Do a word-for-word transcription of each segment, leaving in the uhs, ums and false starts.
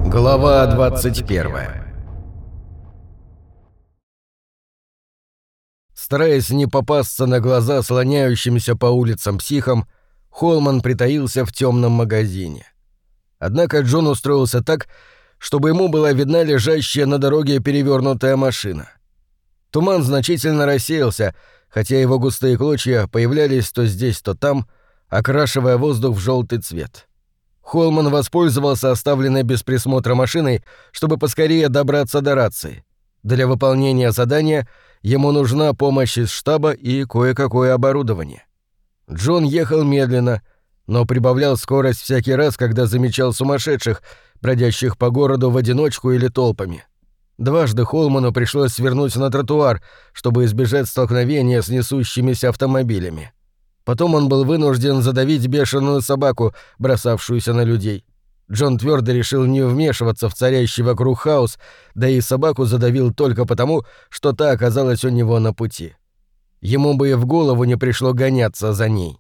Глава двадцать первая. Стараясь не попасться на глаза слоняющимся по улицам психам, Холман притаился в темном магазине. Однако Джон устроился так, чтобы ему была видна лежащая на дороге перевернутая машина. Туман значительно рассеялся, хотя его густые клочья появлялись то здесь, то там, окрашивая воздух в желтый цвет. Холман воспользовался оставленной без присмотра машиной, чтобы поскорее добраться до рации. Для выполнения задания ему нужна помощь из штаба и кое-какое оборудование. Джон ехал медленно, но прибавлял скорость всякий раз, когда замечал сумасшедших, бродящих по городу в одиночку или толпами. Дважды Холману пришлось свернуть на тротуар, чтобы избежать столкновения с несущимися автомобилями. Потом он был вынужден задавить бешеную собаку, бросавшуюся на людей. Джон твердо решил не вмешиваться в царящий вокруг хаос, да и собаку задавил только потому, что та оказалась у него на пути. Ему бы и в голову не пришло гоняться за ней.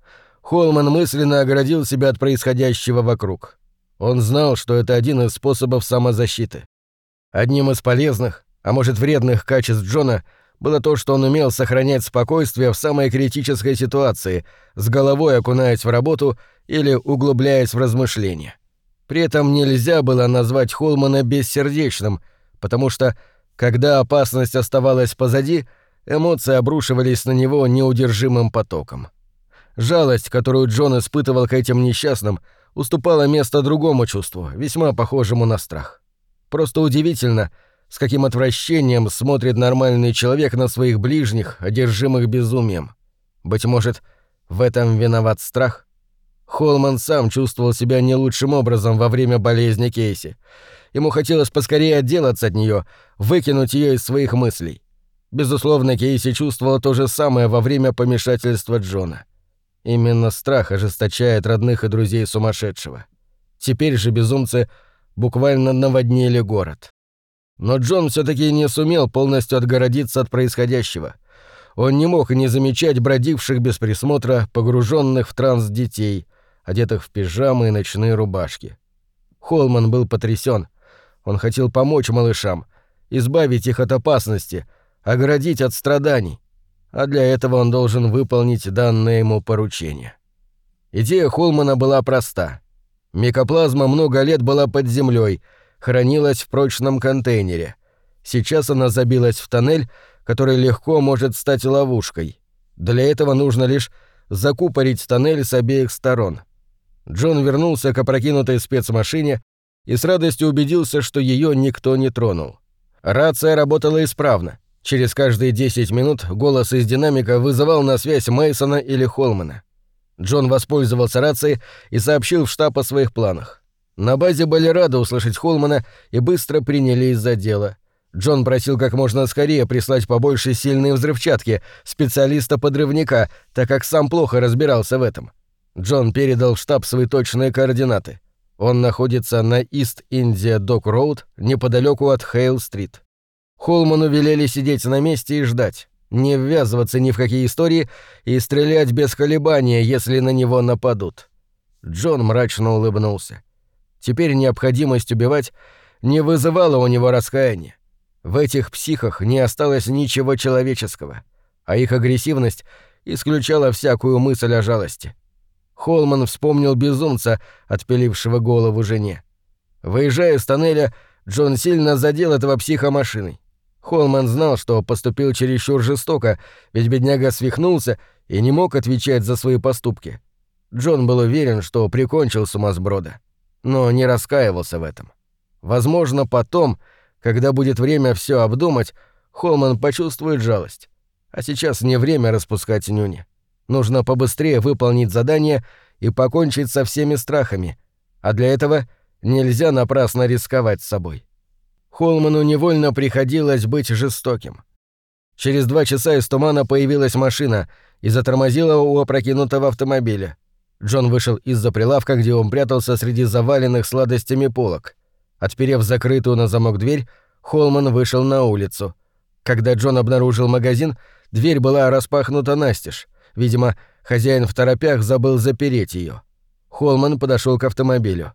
Холман мысленно оградил себя от происходящего вокруг. Он знал, что это один из способов самозащиты. Одним из полезных, а может вредных качеств Джона было то, что он умел сохранять спокойствие в самой критической ситуации, с головой окунаясь в работу или углубляясь в размышления. При этом нельзя было назвать Холмана бессердечным, потому что, когда опасность оставалась позади, эмоции обрушивались на него неудержимым потоком. Жалость, которую Джон испытывал к этим несчастным, уступала место другому чувству, весьма похожему на страх. Просто удивительно, с каким отвращением смотрит нормальный человек на своих ближних, одержимых безумием. Быть может, в этом виноват страх? Холман сам чувствовал себя не лучшим образом во время болезни Кейси. Ему хотелось поскорее отделаться от нее, выкинуть ее из своих мыслей. Безусловно, Кейси чувствовала то же самое во время помешательства Джона. Именно страх ожесточает родных и друзей сумасшедшего. Теперь же безумцы буквально наводнили город. Но Джон все-таки не сумел полностью отгородиться от происходящего. Он не мог не замечать бродивших без присмотра, погруженных в транс детей, одетых в пижамы и ночные рубашки. Холман был потрясен. Он хотел помочь малышам, избавить их от опасности, оградить от страданий. А для этого он должен выполнить данное ему поручение. Идея Холмана была проста. Микоплазма много лет была под землей, хранилась в прочном контейнере. Сейчас она забилась в тоннель, который легко может стать ловушкой. Для этого нужно лишь закупорить тоннель с обеих сторон. Джон вернулся к опрокинутой спецмашине и с радостью убедился, что ее никто не тронул. Рация работала исправно. Через каждые десять минут голос из динамика вызывал на связь Мейсона или Холмана. Джон воспользовался рацией и сообщил в штаб о своих планах. На базе были рады услышать Холмана и быстро принялись за дело. Джон просил как можно скорее прислать побольше сильной взрывчатки, специалиста-подрывника, так как сам плохо разбирался в этом. Джон передал в штаб свои точные координаты. Он находится на Ист-Индия-Док-Роуд, неподалеку от Хейл-стрит. Холману велели сидеть на месте и ждать, не ввязываться ни в какие истории и стрелять без колебания, если на него нападут. Джон мрачно улыбнулся. Теперь необходимость убивать не вызывала у него раскаяния. В этих психах не осталось ничего человеческого, а их агрессивность исключала всякую мысль о жалости. Холман вспомнил безумца, отпилившего голову жене. Выезжая из тоннеля, Джон сильно задел этого психа машиной. Холман знал, что поступил чересчур жестоко, ведь бедняга свихнулся и не мог отвечать за свои поступки. Джон был уверен, что прикончил сумасброда, но не раскаивался в этом. Возможно, потом, когда будет время все обдумать, Холман почувствует жалость. А сейчас не время распускать нюни. Нужно побыстрее выполнить задание и покончить со всеми страхами, а для этого нельзя напрасно рисковать собой. Холману невольно приходилось быть жестоким. Через два часа из тумана появилась машина и затормозила у опрокинутого автомобиля. Джон вышел из-за прилавка, где он прятался среди заваленных сладостями полок. Отперев закрытую на замок дверь, Холман вышел на улицу. Когда Джон обнаружил магазин, дверь была распахнута настежь. Видимо, хозяин в торопях забыл запереть ее. Холман подошел к автомобилю.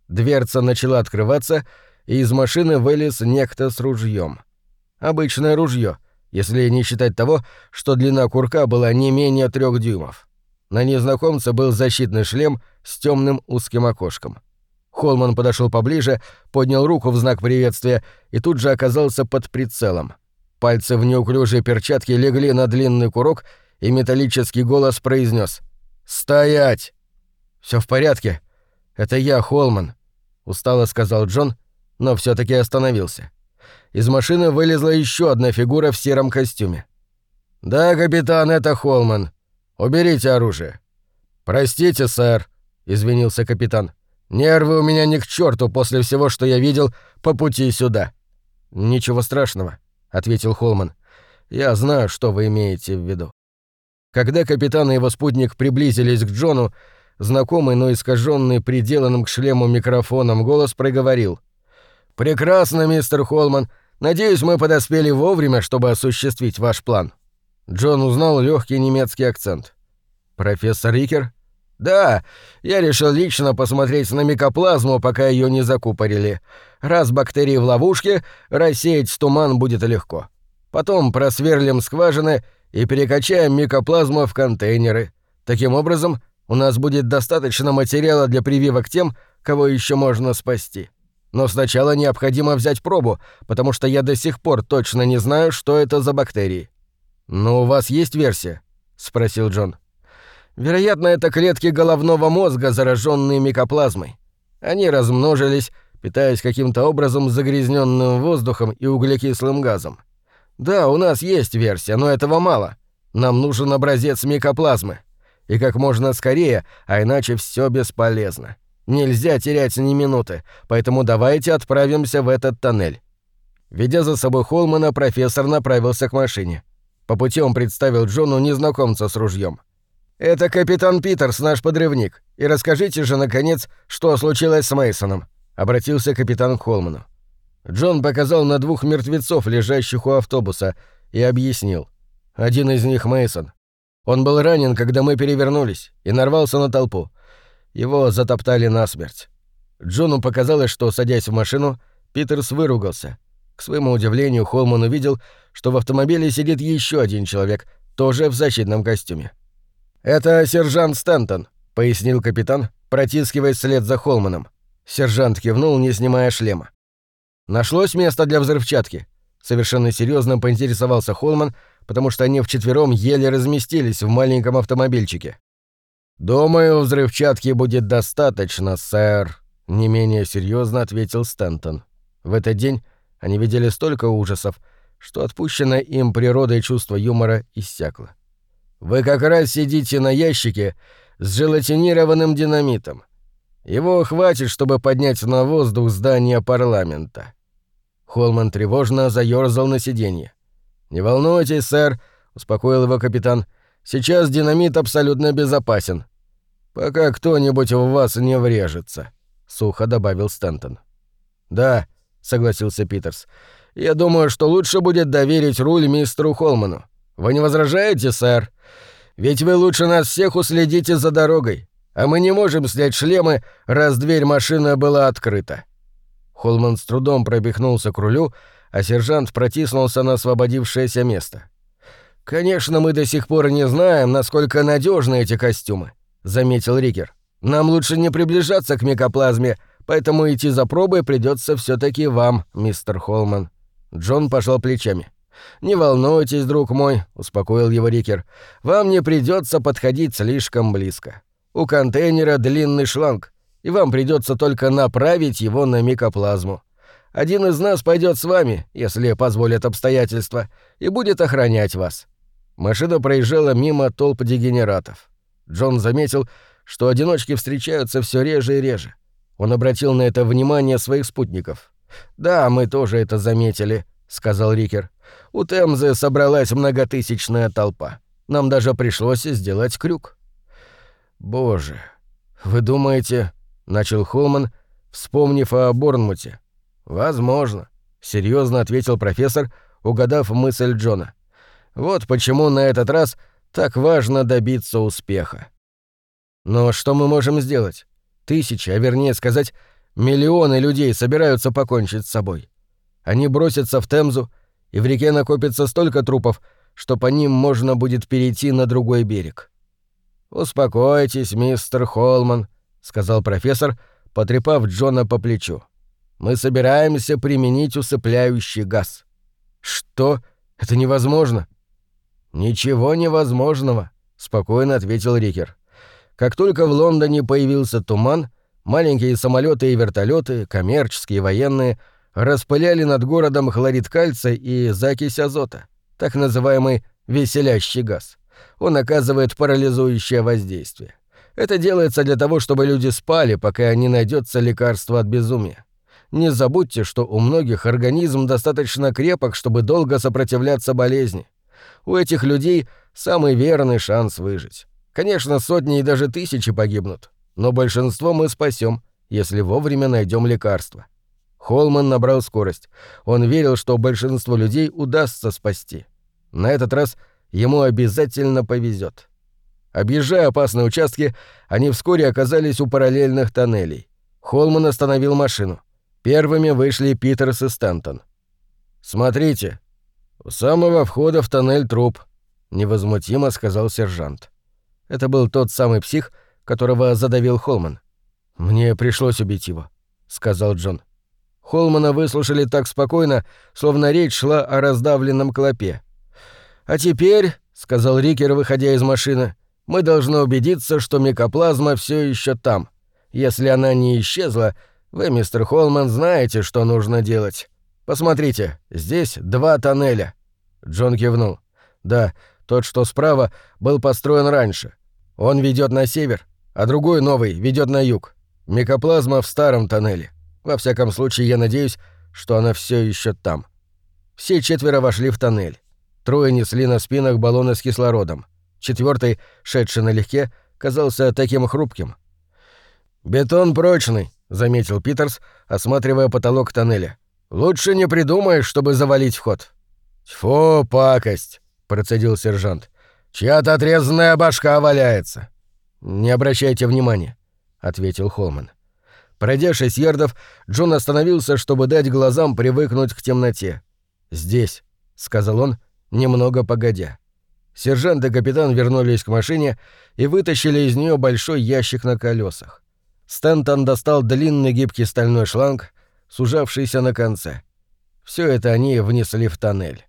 Дверца начала открываться, и из машины вылез некто с ружьем. Обычное ружье, если не считать того, что длина курка была не менее трех дюймов. На незнакомце был защитный шлем с темным узким окошком. Холман подошел поближе, поднял руку в знак приветствия и тут же оказался под прицелом. Пальцы в неуклюжей перчатке легли на длинный курок, и металлический голос произнес: «Стоять!» «Все в порядке. Это я, Холман», — устало сказал Джон, но все-таки остановился. Из машины вылезла еще одна фигура в сером костюме. «Да, капитан, это Холман. Уберите оружие». «Простите, сэр», — извинился капитан. «Нервы у меня ни к черту после всего, что я видел по пути сюда». «Ничего страшного», — ответил Холман. «Я знаю, что вы имеете в виду». Когда капитан и его спутник приблизились к Джону, знакомый, но искаженный приделанным к шлему микрофоном голос проговорил: «Прекрасно, мистер Холман. Надеюсь, мы подоспели вовремя, чтобы осуществить ваш план». Джон узнал легкий немецкий акцент. «Профессор Рикер?» «Да, я решил лично посмотреть на микоплазму, пока ее не закупорили. Раз бактерии в ловушке, рассеять туман будет легко. Потом просверлим скважины и перекачаем микоплазму в контейнеры. Таким образом, у нас будет достаточно материала для прививок тем, кого еще можно спасти. Но сначала необходимо взять пробу, потому что я до сих пор точно не знаю, что это за бактерии». «Но у вас есть версия?» — спросил Джон. «Вероятно, это клетки головного мозга, зараженные микоплазмой. Они размножились, питаясь каким-то образом загрязненным воздухом и углекислым газом. Да, у нас есть версия, но этого мало. Нам нужен образец микоплазмы. И как можно скорее, а иначе все бесполезно. Нельзя терять ни минуты, поэтому давайте отправимся в этот тоннель». Ведя за собой Холмана, профессор направился к машине. По пути он представил Джону незнакомца с ружьем. «Это капитан Питерс, наш подрывник. И расскажите же, наконец, что случилось с Мейсоном», — обратился капитан к Холману. Джон показал на двух мертвецов, лежащих у автобуса, и объяснил. Один из них Мейсон. Он был ранен, когда мы перевернулись, и нарвался на толпу. Его затоптали насмерть. Джону показалось, что, садясь в машину, Питерс выругался. К своему удивлению, Холман увидел, что в автомобиле сидит еще один человек, тоже в защитном костюме. «Это сержант Стэнтон», — пояснил капитан, протискиваясь вслед за Холманом. Сержант кивнул, не снимая шлема. «Нашлось место для взрывчатки?» — совершенно серьезно поинтересовался Холман, потому что они вчетвером еле разместились в маленьком автомобильчике. «Думаю, взрывчатки будет достаточно, сэр», — не менее серьезно ответил Стэнтон. В этот день они видели столько ужасов, что отпущенное им природой чувство юмора иссякло. «Вы как раз сидите на ящике с желатинированным динамитом. Его хватит, чтобы поднять на воздух здание парламента». Холман тревожно заёрзал на сиденье. «Не волнуйтесь, сэр», — успокоил его капитан. «Сейчас динамит абсолютно безопасен. Пока кто-нибудь в вас не врежется», — сухо добавил Стэнтон. «Да», — согласился Питерс. «Я думаю, что лучше будет доверить руль мистеру Холману. Вы не возражаете, сэр? Ведь вы лучше нас всех уследите за дорогой, а мы не можем снять шлемы, раз дверь машины была открыта». Холман с трудом пробихнулся к рулю, а сержант протиснулся на освободившееся место. «Конечно, мы до сих пор не знаем, насколько надежны эти костюмы», — заметил Рикер. «Нам лучше не приближаться к микоплазме, поэтому идти за пробой придется все-таки вам, мистер Холман». Джон пожал плечами. «Не волнуйтесь, друг мой», — успокоил его Рикер. «Вам не придется подходить слишком близко. У контейнера длинный шланг, и вам придется только направить его на микоплазму. Один из нас пойдет с вами, если позволят обстоятельства, и будет охранять вас». Машина проезжала мимо толп дегенератов. Джон заметил, что одиночки встречаются все реже и реже. Он обратил на это внимание своих спутников. «Да, мы тоже это заметили», — сказал Рикер. «У Темзы собралась многотысячная толпа. Нам даже пришлось сделать крюк». «Боже, вы думаете...» — начал Холман, вспомнив о Борнмуте. «Возможно», — серьезно ответил профессор, угадав мысль Джона. «Вот почему на этот раз так важно добиться успеха». «Но что мы можем сделать? Тысячи, а вернее сказать, миллионы людей собираются покончить с собой. Они бросятся в Темзу, и в реке накопится столько трупов, что по ним можно будет перейти на другой берег. «Успокойтесь, мистер Холман», — сказал профессор, потрепав Джона по плечу. «Мы собираемся применить усыпляющий газ». «Что? Это невозможно». «Ничего невозможного», — спокойно ответил Рикер. «Как только в Лондоне появился туман, маленькие самолеты и вертолеты, коммерческие и военные, распыляли над городом хлорид кальция и закись азота, так называемый веселящий газ. Он оказывает парализующее воздействие. Это делается для того, чтобы люди спали, пока не найдется лекарство от безумия. Не забудьте, что у многих организм достаточно крепок, чтобы долго сопротивляться болезни. У этих людей самый верный шанс выжить. Конечно, сотни и даже тысячи погибнут, но большинство мы спасем, если вовремя найдем лекарство». Холман набрал скорость. Он верил, что большинство людей удастся спасти. На этот раз ему обязательно повезет. Объезжая опасные участки, они вскоре оказались у параллельных тоннелей. Холман остановил машину. Первыми вышли Питерс и Стэнтон. «Смотрите, у самого входа в тоннель труп», — невозмутимо сказал сержант. Это был тот самый псих, которого задавил Холман. «Мне пришлось убить его», — сказал Джон. Холмана выслушали так спокойно, словно речь шла о раздавленном клопе. «А теперь», — сказал Рикер, выходя из машины, — «мы должны убедиться, что микоплазма все еще там. Если она не исчезла, вы, мистер Холман, знаете, что нужно делать. Посмотрите, здесь два тоннеля». Джон кивнул. «Да, тот, что справа, был построен раньше. Он ведет на север, а другой, новый, ведет на юг. Микоплазма в старом тоннеле. Во всяком случае, я надеюсь, что она все еще там». Все четверо вошли в тоннель. Трое несли на спинах баллоны с кислородом. Четвертый, шедший налегке, казался таким хрупким. «Бетон прочный», — заметил Питерс, осматривая потолок тоннеля. «Лучше не придумаешь, чтобы завалить вход». «Тьфу, пакость», — процедил сержант. «Чья-то отрезанная башка валяется». «Не обращайте внимания», — ответил Холман. Пройдя шесть ярдов, Джон остановился, чтобы дать глазам привыкнуть к темноте. «Здесь», — сказал он, немного погодя. Сержант и капитан вернулись к машине и вытащили из нее большой ящик на колесах. Стэнтон достал длинный гибкий стальной шланг, сужавшийся на конце. Все это они внесли в тоннель.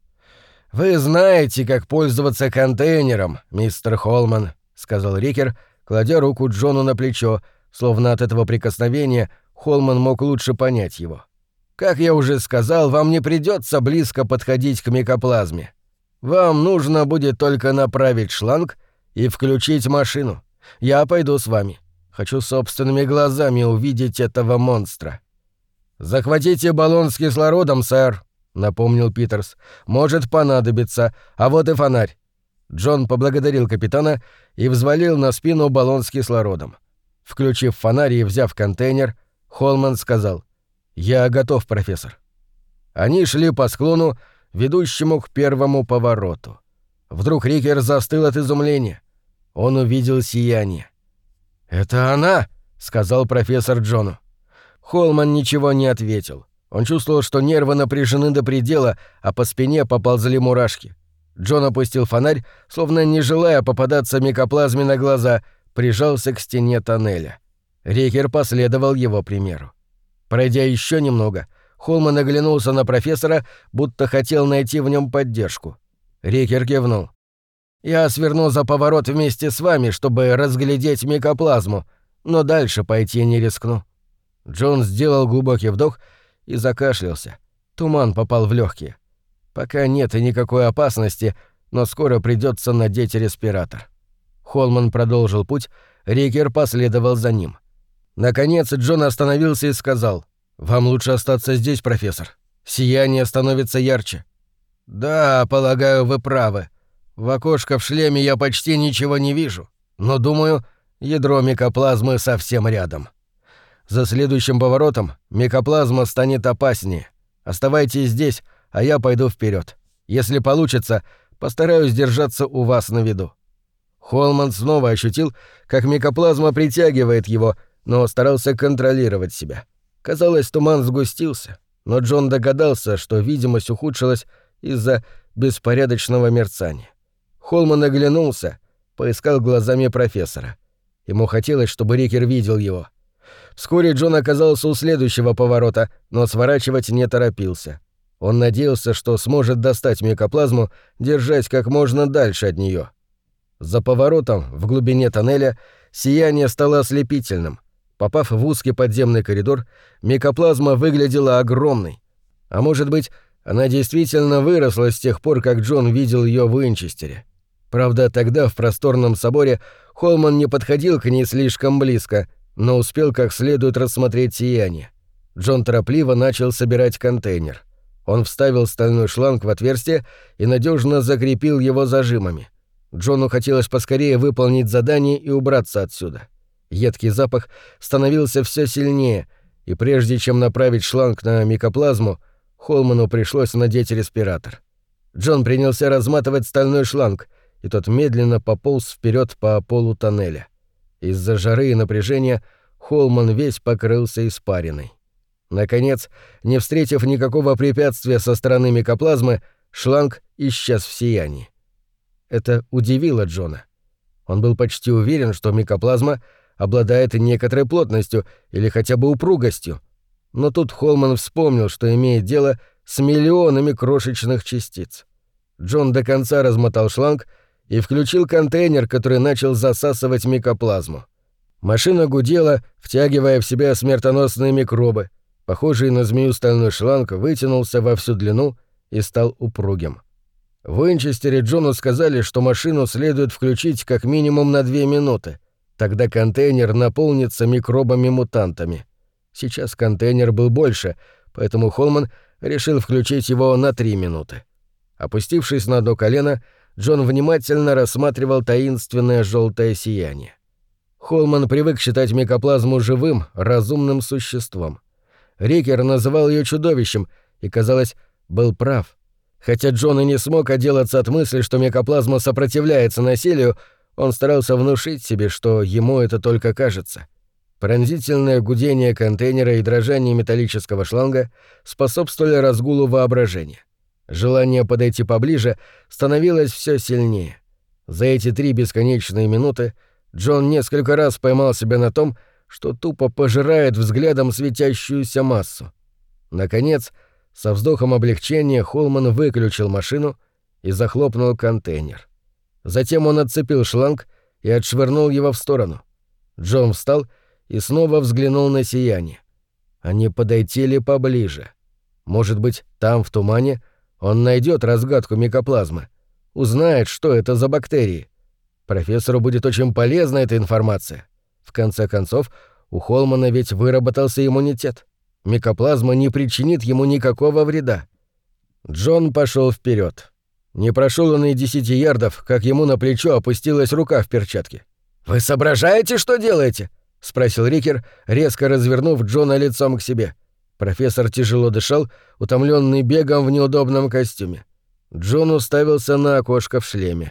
«Вы знаете, как пользоваться контейнером, мистер Холман», — сказал Рикер, кладя руку Джону на плечо, словно от этого прикосновения Холман мог лучше понять его. «Как я уже сказал, вам не придется близко подходить к микоплазме. Вам нужно будет только направить шланг и включить машину. Я пойду с вами. Хочу собственными глазами увидеть этого монстра». «Захватите баллон с кислородом, сэр», — напомнил Питерс. «Может понадобиться, а вот и фонарь». Джон поблагодарил капитана и взвалил на спину баллон с кислородом. Включив фонарь и взяв контейнер, Холман сказал: «Я готов, профессор». Они шли по склону, ведущему к первому повороту. Вдруг Рикер застыл от изумления. Он увидел сияние. «Это она!» — сказал профессор Джону. Холман ничего не ответил. Он чувствовал, что нервы напряжены до предела, а по спине поползли мурашки. Джон опустил фонарь, словно не желая попадаться микоплазме на глаза, прижался к стене тоннеля. Рикер последовал его примеру. Пройдя еще немного, Холман оглянулся на профессора, будто хотел найти в нем поддержку. Рикер кивнул. «Я сверну за поворот вместе с вами, чтобы разглядеть микоплазму, но дальше пойти не рискну». Джон сделал глубокий вдох и закашлялся. Туман попал в легкие. Пока нет и никакой опасности, но скоро придется надеть респиратор. Холман продолжил путь, Рикер последовал за ним. Наконец Джон остановился и сказал: «Вам лучше остаться здесь, профессор. Сияние становится ярче». «Да, полагаю, вы правы. В окошко в шлеме я почти ничего не вижу, но, думаю, ядро микоплазмы совсем рядом. За следующим поворотом микоплазма станет опаснее. Оставайтесь здесь, а я пойду вперед. Если получится, постараюсь держаться у вас на виду». Холман снова ощутил, как микоплазма притягивает его, но старался контролировать себя. Казалось, туман сгустился, но Джон догадался, что видимость ухудшилась из-за беспорядочного мерцания. Холман оглянулся, поискал глазами профессора. Ему хотелось, чтобы Рикер видел его. Вскоре Джон оказался у следующего поворота, но сворачивать не торопился. Он надеялся, что сможет достать микоплазму, держась как можно дальше от нее. За поворотом, в глубине тоннеля, сияние стало ослепительным. Попав в узкий подземный коридор, микоплазма выглядела огромной. А может быть, она действительно выросла с тех пор, как Джон видел ее в Уинчестере. Правда, тогда в просторном соборе Холман не подходил к ней слишком близко, но успел как следует рассмотреть сияние. Джон торопливо начал собирать контейнер. Он вставил стальной шланг в отверстие и надежно закрепил его зажимами. Джону хотелось поскорее выполнить задание и убраться отсюда. Едкий запах становился все сильнее, и прежде чем направить шланг на микоплазму, Холману пришлось надеть респиратор. Джон принялся разматывать стальной шланг, и тот медленно пополз вперед по полу тоннеля. Из-за жары и напряжения Холман весь покрылся испариной. Наконец, не встретив никакого препятствия со стороны микоплазмы, шланг исчез в сиянии. Это удивило Джона. Он был почти уверен, что микоплазма обладает некоторой плотностью или хотя бы упругостью. Но тут Холман вспомнил, что имеет дело с миллионами крошечных частиц. Джон до конца размотал шланг и включил контейнер, который начал засасывать микоплазму. Машина гудела, втягивая в себя смертоносные микробы. Похожий на змею стальной шланг вытянулся во всю длину и стал упругим. В Уинчестере Джону сказали, что машину следует включить как минимум на две минуты. Тогда контейнер наполнится микробами-мутантами. Сейчас контейнер был больше, поэтому Холман решил включить его на три минуты. Опустившись на одно колено, Джон внимательно рассматривал таинственное желтое сияние. Холман привык считать микоплазму живым, разумным существом. Рикер называл ее чудовищем и, казалось, был прав. Хотя Джон и не смог отделаться от мысли, что микоплазма сопротивляется насилию, он старался внушить себе, что ему это только кажется. Пронзительное гудение контейнера и дрожание металлического шланга способствовали разгулу воображения. Желание подойти поближе становилось все сильнее. За эти три бесконечные минуты Джон несколько раз поймал себя на том, что тупо пожирает взглядом светящуюся массу. Наконец, со вздохом облегчения Холман выключил машину и захлопнул контейнер. Затем он отцепил шланг и отшвырнул его в сторону. Джон встал и снова взглянул на сияние. А не подойти ли поближе? Может быть, там, в тумане, он найдет разгадку микоплазмы, узнает, что это за бактерии. Профессору будет очень полезна эта информация. В конце концов, у Холмана ведь выработался иммунитет. Микоплазма не причинит ему никакого вреда. Джон пошел вперед. Не прошел он и десяти ярдов, как ему на плечо опустилась рука в перчатке. «Вы соображаете, что делаете?» — спросил Рикер, резко развернув Джона лицом к себе. Профессор тяжело дышал, утомленный бегом в неудобном костюме. Джон уставился на окошко в шлеме.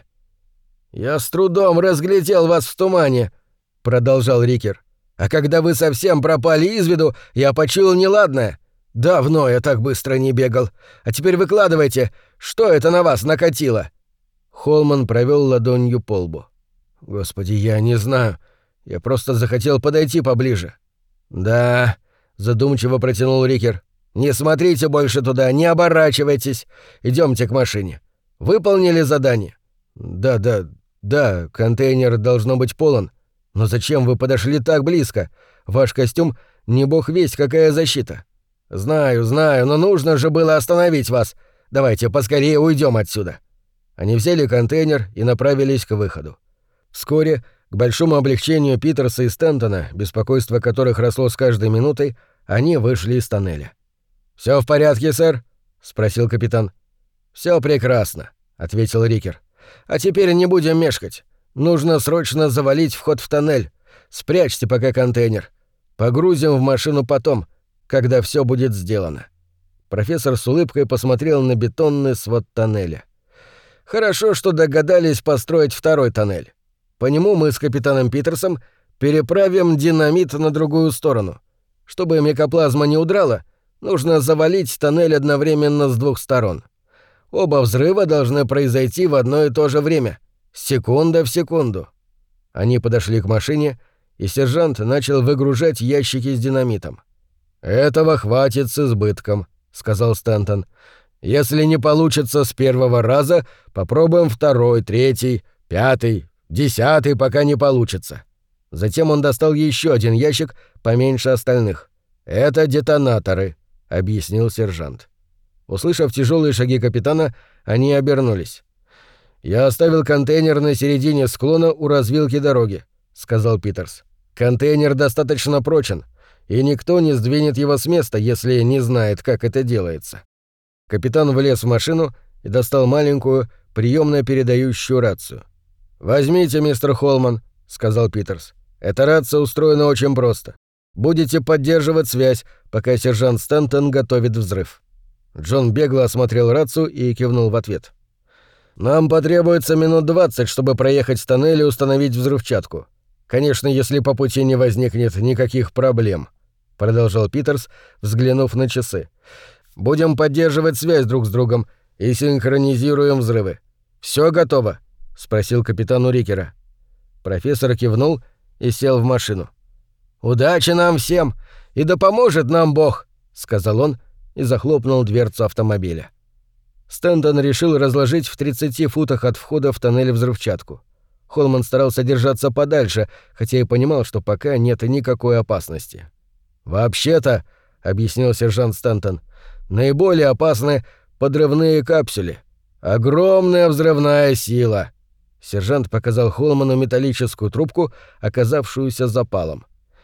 «Я с трудом разглядел вас в тумане», — продолжал Рикер. «А когда вы совсем пропали из виду, я почуял неладное. Давно я так быстро не бегал. А теперь выкладывайте, что это на вас накатило?» Холман провел ладонью по лбу. «Господи, я не знаю. Я просто захотел подойти поближе». «Да», — задумчиво протянул Рикер. «Не смотрите больше туда, не оборачивайтесь. Идемте к машине. Выполнили задание?» «Да, да, да, контейнер должно быть полон. Но зачем вы подошли так близко? Ваш костюм не бог весть какая защита». «Знаю, знаю, но нужно же было остановить вас. Давайте поскорее уйдем отсюда». Они взяли контейнер и направились к выходу. Вскоре, к большому облегчению Питерса и Стентона, беспокойство которых росло с каждой минутой, они вышли из тоннеля. «Всё в порядке, сэр?» — спросил капитан. «Всё прекрасно», — ответил Рикер. «А теперь не будем мешкать. Нужно срочно завалить вход в тоннель. Спрячьте пока контейнер. Погрузим в машину потом, когда всё будет сделано». Профессор с улыбкой посмотрел на бетонный свод тоннеля. «Хорошо, что догадались построить второй тоннель. По нему мы с капитаном Питерсом переправим динамит на другую сторону. Чтобы микоплазма не удрала, нужно завалить тоннель одновременно с двух сторон. Оба взрыва должны произойти в одно и то же время, секунда в секунду». Они подошли к машине, и сержант начал выгружать ящики с динамитом. «Этого хватит с избытком», — сказал Стэнтон. «Если не получится с первого раза, попробуем второй, третий, пятый, десятый, пока не получится». Затем он достал еще один ящик, поменьше остальных. «Это детонаторы», — объяснил сержант. Услышав тяжелые шаги капитана, они обернулись. «Я оставил контейнер на середине склона у развилки дороги», — сказал Питерс. «Контейнер достаточно прочен, и никто не сдвинет его с места, если не знает, как это делается». Капитан влез в машину и достал маленькую, приемно-передающую рацию. «Возьмите, мистер Холман», — сказал Питерс. «Эта рация устроена очень просто. Будете поддерживать связь, пока сержант Стэнтон готовит взрыв». Джон бегло осмотрел рацию и кивнул в ответ. «Нам потребуется минут двадцать, чтобы проехать тоннель и установить взрывчатку. Конечно, если по пути не возникнет никаких проблем», — продолжал Питерс, взглянув на часы. «Будем поддерживать связь друг с другом и синхронизируем взрывы. Все готово?» — спросил капитан у Рикера. Профессор кивнул и сел в машину. «Удачи нам всем, и да поможет нам Бог», — сказал он и захлопнул дверцу автомобиля. Стэнтон решил разложить в тридцати футах от входа в тоннель взрывчатку. Холман старался держаться подальше, хотя и понимал, что пока нет никакой опасности. «Вообще-то», — объяснил сержант Стэнтон, — «наиболее опасны подрывные капсули. Огромная взрывная сила». Сержант показал Холману металлическую трубку, оказавшуюся запалом.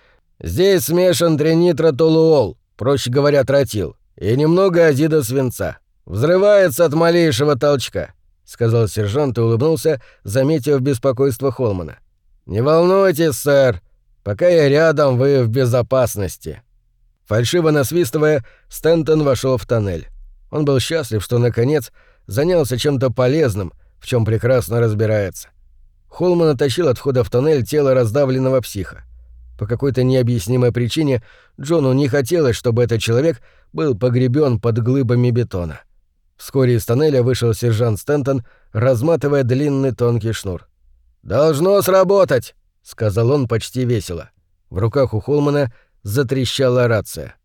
«Здесь смешан тринитротолуол, проще говоря, тротил, и немного азида свинца. Взрывается от малейшего толчка», — сказал сержант и улыбнулся, заметив беспокойство Холмана. «Не волнуйтесь, сэр. Пока я рядом, вы в безопасности». Фальшиво насвистывая, Стэнтон вошел в тоннель. Он был счастлив, что, наконец, занялся чем-то полезным, в чем прекрасно разбирается. Холман оттащил от входа в тоннель тело раздавленного психа. По какой-то необъяснимой причине Джону не хотелось, чтобы этот человек был погребен под глыбами бетона. Вскоре из тоннеля вышел сержант Стэнтон, разматывая длинный тонкий шнур. «Должно сработать», — сказал он почти весело. В руках у Холмана затрещала рация.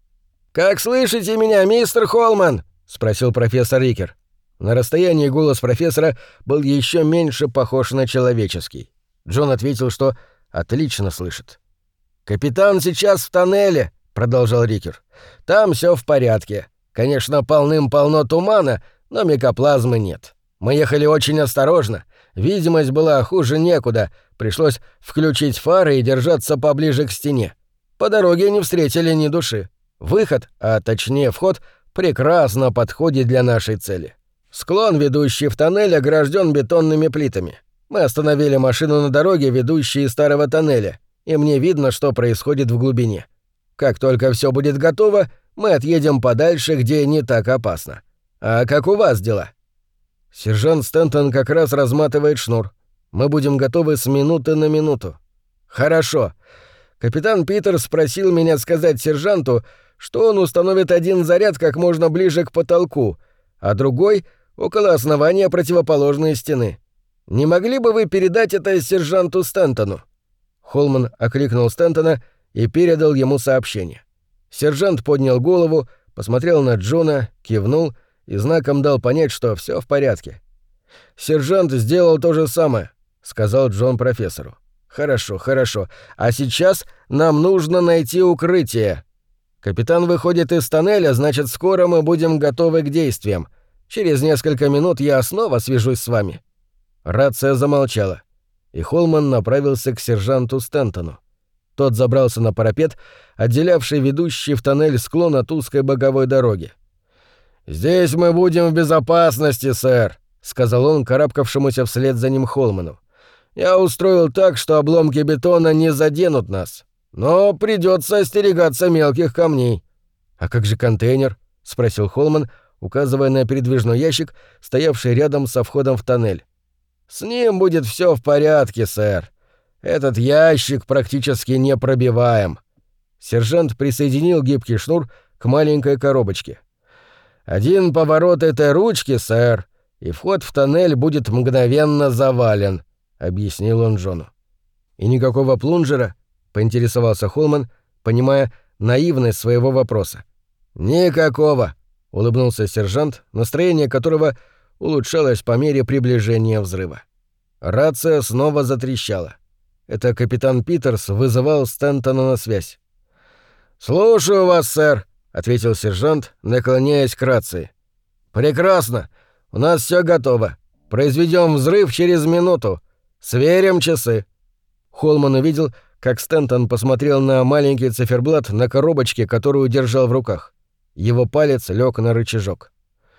«Как слышите меня, мистер Холман?» — спросил профессор Рикер. На расстоянии голос профессора был еще меньше похож на человеческий. Джон ответил, что отлично слышит. «Капитан сейчас в тоннеле», — продолжал Рикер. «Там все в порядке. Конечно, полным-полно тумана, но микоплазмы нет. Мы ехали очень осторожно. Видимость была хуже некуда. Пришлось включить фары и держаться поближе к стене. По дороге не встретили ни души. Выход, а точнее вход, прекрасно подходит для нашей цели. Склон, ведущий в тоннель, огражден бетонными плитами. Мы остановили машину на дороге, ведущей из старого тоннеля, и мне видно, что происходит в глубине. Как только все будет готово, мы отъедем подальше, где не так опасно. А как у вас дела?» «Сержант Стэнтон как раз разматывает шнур. Мы будем готовы с минуты на минуту». «Хорошо. Капитан Питерс спросил меня сказать сержанту, что он установит один заряд как можно ближе к потолку, а другой — около основания противоположной стены. Не могли бы вы передать это сержанту Стэнтону?» Холман окликнул Стэнтона и передал ему сообщение. Сержант поднял голову, посмотрел на Джона, кивнул и знаком дал понять, что все в порядке. «Сержант сделал то же самое», — сказал Джон профессору. «Хорошо, хорошо. А сейчас нам нужно найти укрытие. Капитан выходит из тоннеля, значит, скоро мы будем готовы к действиям. Через несколько минут я снова свяжусь с вами». Рация замолчала, и Холман направился к сержанту Стэнтону. Тот забрался на парапет, отделявший ведущий в тоннель склон от узкой боковой дороги. «Здесь мы будем в безопасности, сэр», — сказал он карабкавшемуся вслед за ним Холману. «Я устроил так, что обломки бетона не заденут нас, но придется остерегаться мелких камней». «А как же контейнер?» — спросил Холман, указывая на передвижной ящик, стоявший рядом со входом в тоннель. «С ним будет все в порядке, сэр. Этот ящик практически непробиваем». Сержант присоединил гибкий шнур к маленькой коробочке. «Один поворот этой ручки, сэр, и вход в тоннель будет мгновенно завален», — объяснил он Джону. «И никакого плунжера?» — поинтересовался Холман, понимая наивность своего вопроса. «Никакого», — улыбнулся сержант, настроение которого улучшалось по мере приближения взрыва. Рация снова затрещала. Это капитан Питерс вызывал Стентона на связь. «Слушаю вас, сэр», — ответил сержант, наклоняясь к рации. «Прекрасно. У нас все готово. Произведем взрыв через минуту. Сверим часы». Холман увидел, как Стентон посмотрел на маленький циферблат на коробочке, которую держал в руках. Его палец лег на рычажок.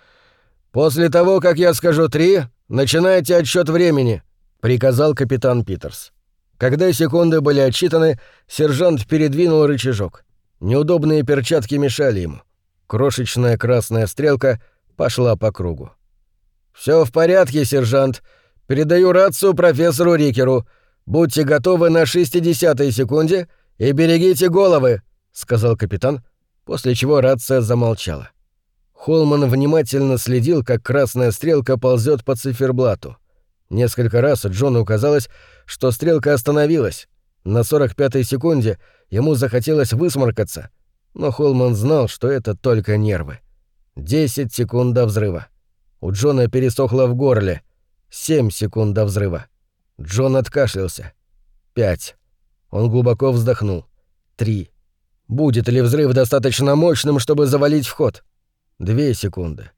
«После того, как я скажу три, начинайте отсчет времени», — приказал капитан Питерс. Когда секунды были отсчитаны, сержант передвинул рычажок. Неудобные перчатки мешали ему. Крошечная красная стрелка пошла по кругу. «Все в порядке, сержант. Передаю рацию профессору Рикеру. Будьте готовы на шестидесятой секунде и берегите головы», — сказал капитан, после чего рация замолчала. Холман внимательно следил, как красная стрелка ползет по циферблату. Несколько раз Джону казалось, что стрелка остановилась. На сорок пятой секунде ему захотелось высморкаться, но Холман знал, что это только нервы. Десять секунд до взрыва. У Джона пересохло в горле. Семь секунд до взрыва. Джон откашлялся. Пять. Он глубоко вздохнул. Три. Будет ли взрыв достаточно мощным, чтобы завалить вход? Две секунды.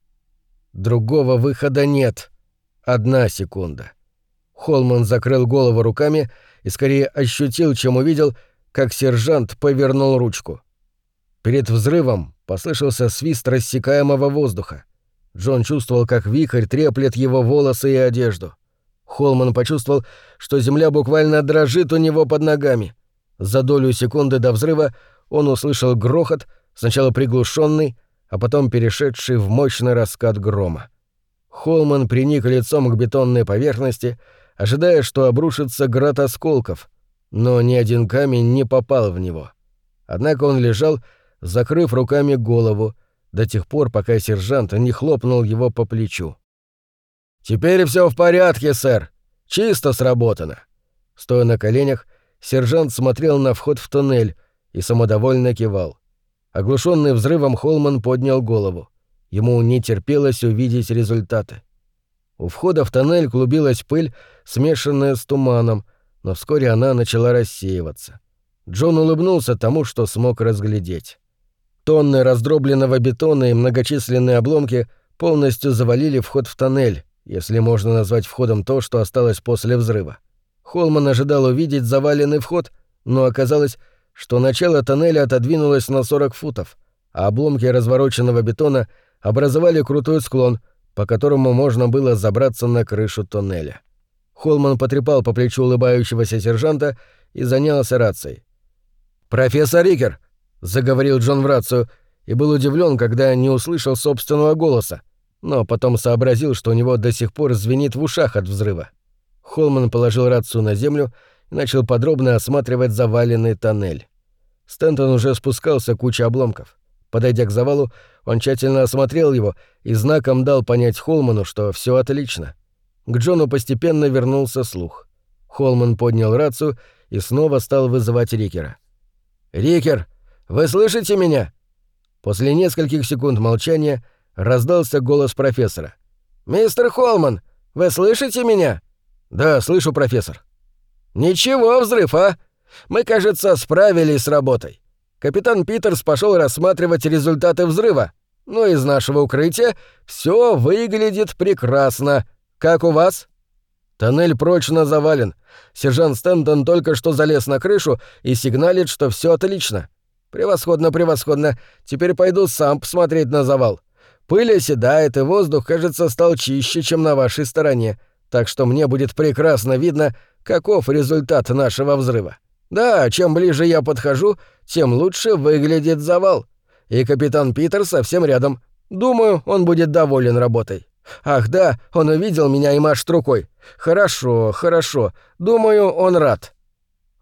Другого выхода нет. Одна секунда. Холман закрыл голову руками и скорее ощутил, чем увидел, как сержант повернул ручку. Перед взрывом послышался свист рассекаемого воздуха. Джон чувствовал, как вихрь треплет его волосы и одежду. Холман почувствовал, что земля буквально дрожит у него под ногами. За долю секунды до взрыва он услышал грохот, сначала приглушенный, а потом перешедший в мощный раскат грома. Холман приник лицом к бетонной поверхности, ожидая, что обрушится град осколков, но ни один камень не попал в него. Однако он лежал, закрыв руками голову, до тех пор, пока сержант не хлопнул его по плечу. «Теперь все в порядке, сэр. Чисто сработано». Стоя на коленях, сержант смотрел на вход в туннель и самодовольно кивал. Оглушенный взрывом, Холман поднял голову. Ему не терпелось увидеть результаты. У входа в тоннель клубилась пыль, смешанная с туманом, но вскоре она начала рассеиваться. Джон улыбнулся тому, что смог разглядеть. Тонны раздробленного бетона и многочисленные обломки полностью завалили вход в тоннель, если можно назвать входом то, что осталось после взрыва. Холман ожидал увидеть заваленный вход, но оказалось, что начало тоннеля отодвинулось на сорок футов, а обломки развороченного бетона образовали крутой склон, по которому можно было забраться на крышу тоннеля. Холман потрепал по плечу улыбающегося сержанта и занялся рацией. «Профессор Рикер!» — заговорил Джон в рацию, и был удивлен, когда не услышал собственного голоса, но потом сообразил, что у него до сих пор звенит в ушах от взрыва. Холман положил рацию на землю и начал подробно осматривать заваленный тоннель. Стентон уже спускался к куче обломков. Подойдя к завалу, он тщательно осмотрел его и знаком дал понять Холману, что все отлично. К Джону постепенно вернулся слух. Холман поднял рацию и снова стал вызывать Рикера. «Рикер, вы слышите меня?» После нескольких секунд молчания раздался голос профессора. «Мистер Холман, вы слышите меня?» «Да, слышу, профессор». «Ничего, взрыв, а? Мы, кажется, справились с работой. Капитан Питерс пошел рассматривать результаты взрыва. Но из нашего укрытия все выглядит прекрасно. Как у вас?» «Тоннель прочно завален. Сержант Стентон только что залез на крышу и сигналит, что все отлично». «Превосходно, превосходно. Теперь пойду сам посмотреть на завал. Пыль оседает, и воздух, кажется, стал чище, чем на вашей стороне. Так что мне будет прекрасно видно, каков результат нашего взрыва. Да, чем ближе я подхожу, тем лучше выглядит завал. И капитан Питер совсем рядом. Думаю, он будет доволен работой. Ах да, он увидел меня и машет рукой. Хорошо, хорошо. Думаю, он рад».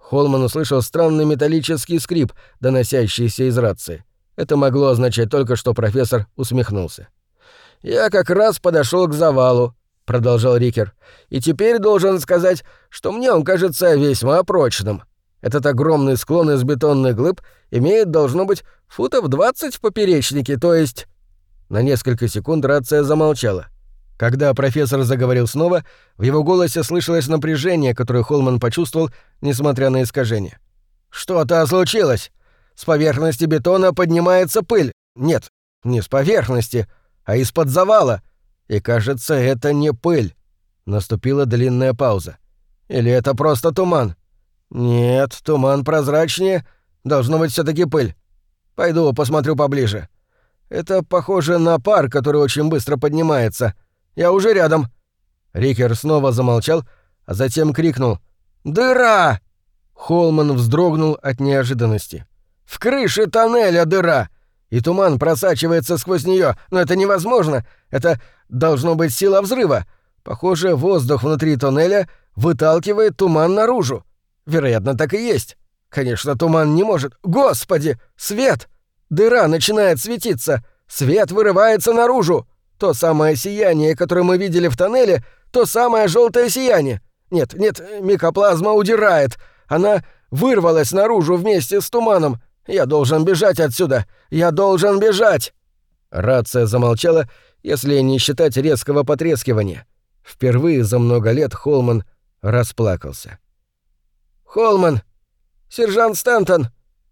Холман услышал странный металлический скрип, доносящийся из рации. Это могло означать только, что профессор усмехнулся. «Я как раз подошел к завалу», — продолжал Рикер, «и теперь должен сказать, что мне он кажется весьма прочным. Этот огромный склон из бетонных глыб имеет, должно быть, футов двадцать в поперечнике, то есть...» На несколько секунд рация замолчала. Когда профессор заговорил снова, в его голосе слышалось напряжение, которое Холман почувствовал, несмотря на искажение. «Что-то случилось! С поверхности бетона поднимается пыль. Нет, не с поверхности, а из-под завала. И кажется, это не пыль». Наступила длинная пауза. «Или это просто туман?» «Нет, туман прозрачнее. Должно быть все-таки пыль. Пойду посмотрю поближе. Это похоже на пар, который очень быстро поднимается. Я уже рядом». Рикер снова замолчал, а затем крикнул: «Дыра!» Холман вздрогнул от неожиданности. «В крыше тоннеля дыра! И туман просачивается сквозь нее, но это невозможно. Это должно быть сила взрыва. Похоже, воздух внутри тоннеля выталкивает туман наружу. Вероятно, так и есть. Конечно, туман не может... Господи! Свет! Дыра начинает светиться. Свет вырывается наружу. То самое сияние, которое мы видели в тоннеле, то самое желтое сияние. Нет, нет, микоплазма удирает. Она вырвалась наружу вместе с туманом. Я должен бежать отсюда. Я должен бежать!» Рация замолчала, если не считать резкого потрескивания. Впервые за много лет Холман расплакался. «Холман! Сержант Стэнтон!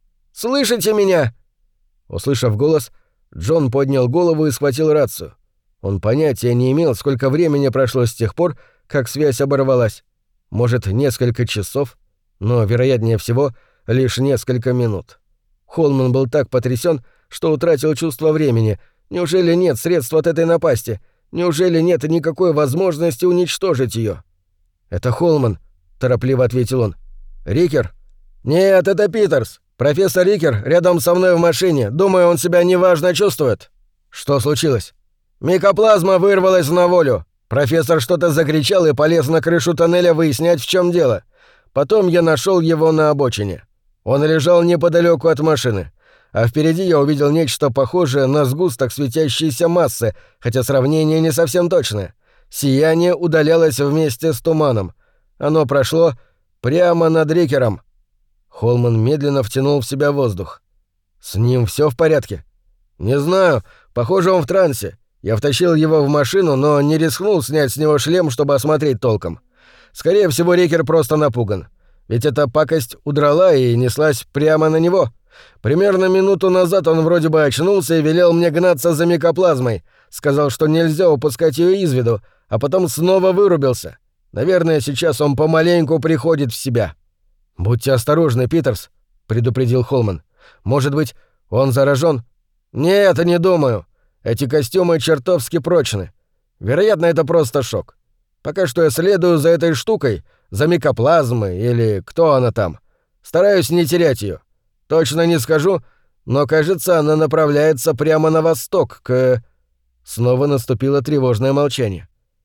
Слышите меня?» Услышав голос, Джон поднял голову и схватил рацию. Он понятия не имел, сколько времени прошло с тех пор, как связь оборвалась. Может, несколько часов, но, вероятнее всего, лишь несколько минут. Холман был так потрясен, что утратил чувство времени. Неужели нет средств от этой напасти? Неужели нет никакой возможности уничтожить ее? «Это Холман», — торопливо ответил он. «Рикер?» «Нет, это Питерс. Профессор Рикер рядом со мной в машине. Думаю, он себя неважно чувствует». «Что случилось?» «Микоплазма вырвалась на волю. Профессор что-то закричал и полез на крышу тоннеля выяснять, в чем дело. Потом я нашел его на обочине. Он лежал неподалеку от машины. А впереди я увидел нечто похожее на сгусток светящейся массы, хотя сравнение не совсем точное. Сияние удалялось вместе с туманом. Оно прошло прямо над Рикером». Холман медленно втянул в себя воздух. «С ним все в порядке?» «Не знаю. Похоже, он в трансе. Я втащил его в машину, но не рискнул снять с него шлем, чтобы осмотреть толком. Скорее всего, Рикер просто напуган. Ведь эта пакость удрала и неслась прямо на него. Примерно минуту назад он вроде бы очнулся и велел мне гнаться за микоплазмой. Сказал, что нельзя упускать ее из виду, а потом снова вырубился. Наверное, сейчас он помаленьку приходит в себя». «Будьте осторожны, Питерс», — предупредил Холман. «Может быть, он заражен?» «Нет, не думаю. Эти костюмы чертовски прочны. Вероятно, это просто шок. Пока что я следую за этой штукой, за микоплазмой или кто она там. Стараюсь не терять ее. Точно не скажу, но, кажется, она направляется прямо на восток, к...» Снова наступило тревожное молчание.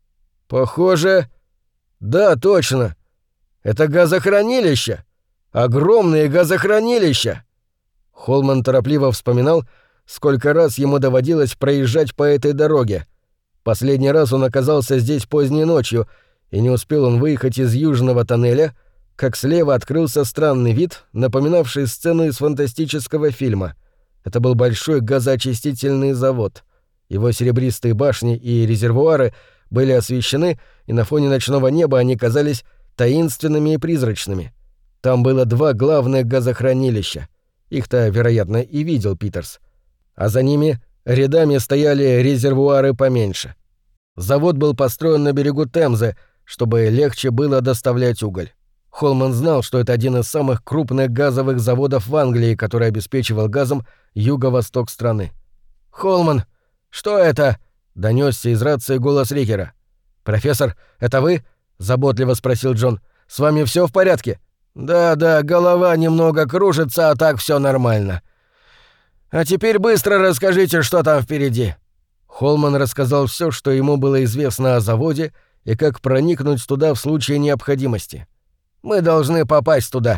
«Похоже... Да, точно. Это газохранилище. Огромные газохранилища!» Холман торопливо вспоминал, сколько раз ему доводилось проезжать по этой дороге. Последний раз он оказался здесь поздней ночью, и не успел он выехать из южного тоннеля, как слева открылся странный вид, напоминавший сцену из фантастического фильма. Это был большой газоочистительный завод. Его серебристые башни и резервуары были освещены, и на фоне ночного неба они казались таинственными и призрачными. Там было два главных газохранилища. Их-то, вероятно, и видел Питерс. А за ними рядами стояли резервуары поменьше. Завод был построен на берегу Темзы, чтобы легче было доставлять уголь. Холман знал, что это один из самых крупных газовых заводов в Англии, который обеспечивал газом юго-восток страны. «Холман, что это?» — донёсся из рации голос Рикера. «Профессор, это вы?» — заботливо спросил Джон. «С вами всё в порядке?» «Да-да, голова немного кружится, а так всё нормально. А теперь быстро расскажите, что там впереди». Холман рассказал всё, что ему было известно о заводе и как проникнуть туда в случае необходимости. «Мы должны попасть туда»,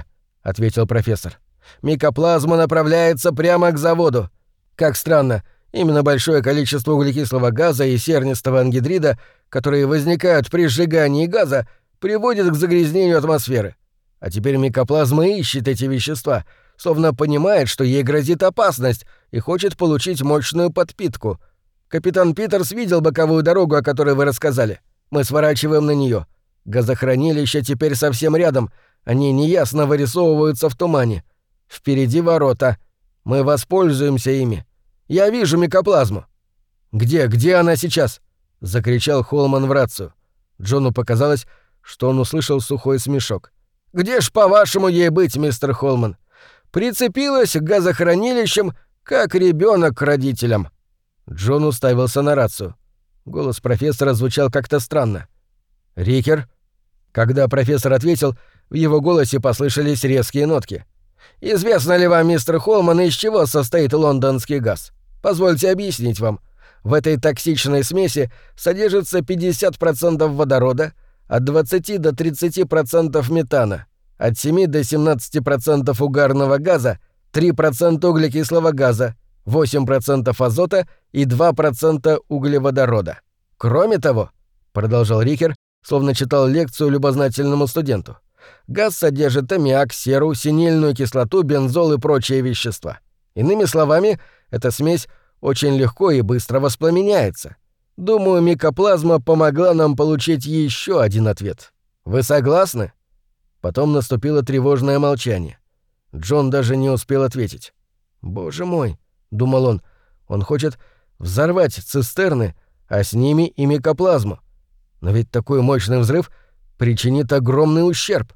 ответил профессор. «Микоплазма направляется прямо к заводу. Как странно, именно большое количество углекислого газа и сернистого ангидрида, которые возникают при сжигании газа, приводит к загрязнению атмосферы. А теперь микоплазма ищет эти вещества, словно понимает, что ей грозит опасность, и хочет получить мощную подпитку. Капитан Питерс видел боковую дорогу, о которой вы рассказали. Мы сворачиваем на нее. Газохранилище теперь совсем рядом, они неясно вырисовываются в тумане. Впереди ворота. Мы воспользуемся ими. Я вижу микоплазму». «Где, где она сейчас?» — закричал Холман в рацию. Джону показалось, что он услышал сухой смешок. «Где ж, по-вашему, ей быть, мистер Холман? Прицепилась к газохранилищам, как ребенок к родителям». Джон уставился на рацию. Голос профессора звучал как-то странно. «Рикер?» Когда профессор ответил, в его голосе послышались резкие нотки. «Известно ли вам, мистер Холман, из чего состоит лондонский газ? Позвольте объяснить вам. В этой токсичной смеси содержится пятьдесят процентов водорода, от двадцати до тридцати процентов метана, от семи до семнадцати процентов угарного газа, три процента углекислого газа, восемь процентов азота и два процента углеводорода. Кроме того, — продолжал Рикер, словно читал лекцию любознательному студенту, — газ содержит аммиак, серу, синильную кислоту, бензол и прочие вещества. Иными словами, эта смесь очень легко и быстро воспламеняется. Думаю, микоплазма помогла нам получить еще один ответ. Вы согласны?» Потом наступило тревожное молчание. Джон даже не успел ответить. «Боже мой», — думал он, — «он хочет взорвать цистерны, а с ними и микоплазму. Но ведь такой мощный взрыв причинит огромный ущерб.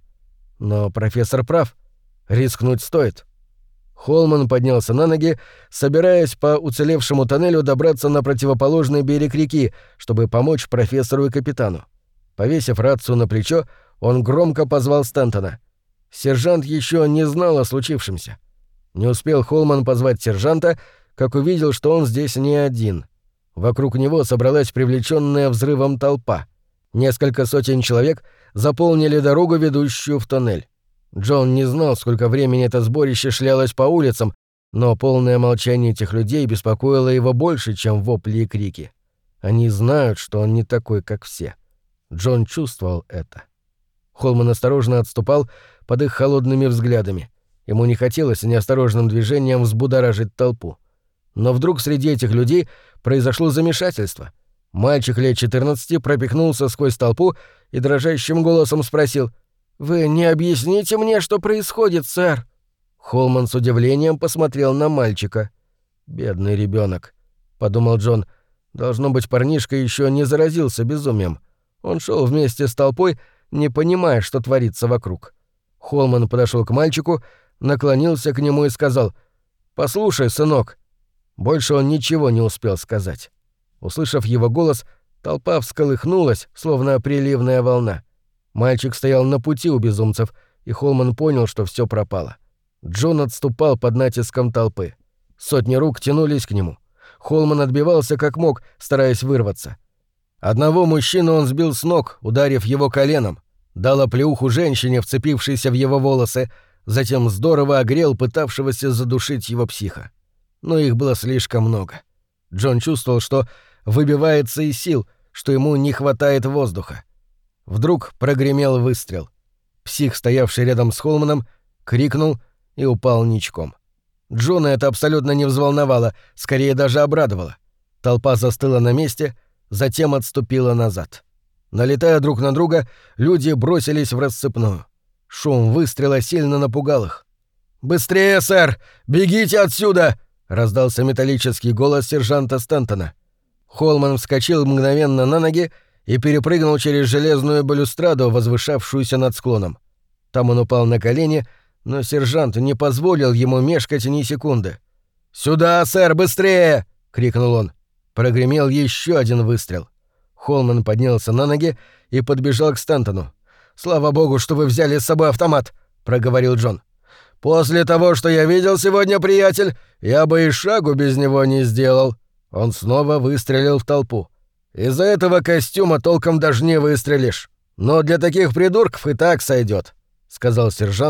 Но профессор прав. Рискнуть стоит». Холман поднялся на ноги, собираясь по уцелевшему тоннелю добраться на противоположный берег реки, чтобы помочь профессору и капитану. Повесив рацию на плечо, он громко позвал Стентона. Сержант еще не знал о случившемся. Не успел Холман позвать сержанта, как увидел, что он здесь не один. Вокруг него собралась привлеченная взрывом толпа. Несколько сотен человек заполнили дорогу, ведущую в тоннель. Джон не знал, сколько времени это сборище шлялось по улицам, но полное молчание этих людей беспокоило его больше, чем вопли и крики. Они знают, что он не такой, как все. Джон чувствовал это. Холман осторожно отступал под их холодными взглядами. Ему не хотелось неосторожным движением взбудоражить толпу. Но вдруг среди этих людей произошло замешательство. Мальчик лет четырнадцати пропихнулся сквозь толпу и дрожащим голосом спросил: «Вы не объясните мне, что происходит, сэр?» Холман с удивлением посмотрел на мальчика. «Бедный ребенок», — подумал Джон. «Должно быть, парнишка еще не заразился безумием. Он шел вместе с толпой, не понимая, что творится вокруг». Холман подошел к мальчику, наклонился к нему и сказал: «Послушай, сынок». Больше он ничего не успел сказать. Услышав его голос, толпа всколыхнулась, словно приливная волна. Мальчик стоял на пути у безумцев, и Холман понял, что все пропало. Джон отступал под натиском толпы. Сотни рук тянулись к нему. Холман отбивался как мог, стараясь вырваться. Одного мужчину он сбил с ног, ударив его коленом. Дал оплеуху женщине, вцепившейся в его волосы, затем здорово огрел пытавшегося задушить его психа. Но их было слишком много. Джон чувствовал, что выбивается из сил, что ему не хватает воздуха. Вдруг прогремел выстрел. Псих, стоявший рядом с Холманом, крикнул и упал ничком. Джона это абсолютно не взволновало, скорее даже обрадовало. Толпа застыла на месте, затем отступила назад. Налетая друг на друга, люди бросились в рассыпную. Шум выстрела сильно напугал их. «Быстрее, сэр! Бегите отсюда!» — раздался металлический голос сержанта Стентона. Холман вскочил мгновенно на ноги и перепрыгнул через железную балюстраду, возвышавшуюся над склоном. Там он упал на колени, но сержант не позволил ему мешкать ни секунды. «Сюда, сэр, быстрее!» — крикнул он. Прогремел еще один выстрел. Холман поднялся на ноги и подбежал к Стентону. «Слава богу, что вы взяли с собой автомат», — проговорил Джон. «После того, что я видел сегодня, приятель, я бы и шагу без него не сделал». Он снова выстрелил в толпу. «Из-за этого костюма толком даже не выстрелишь. Но для таких придурков и так сойдет», — сказал сержант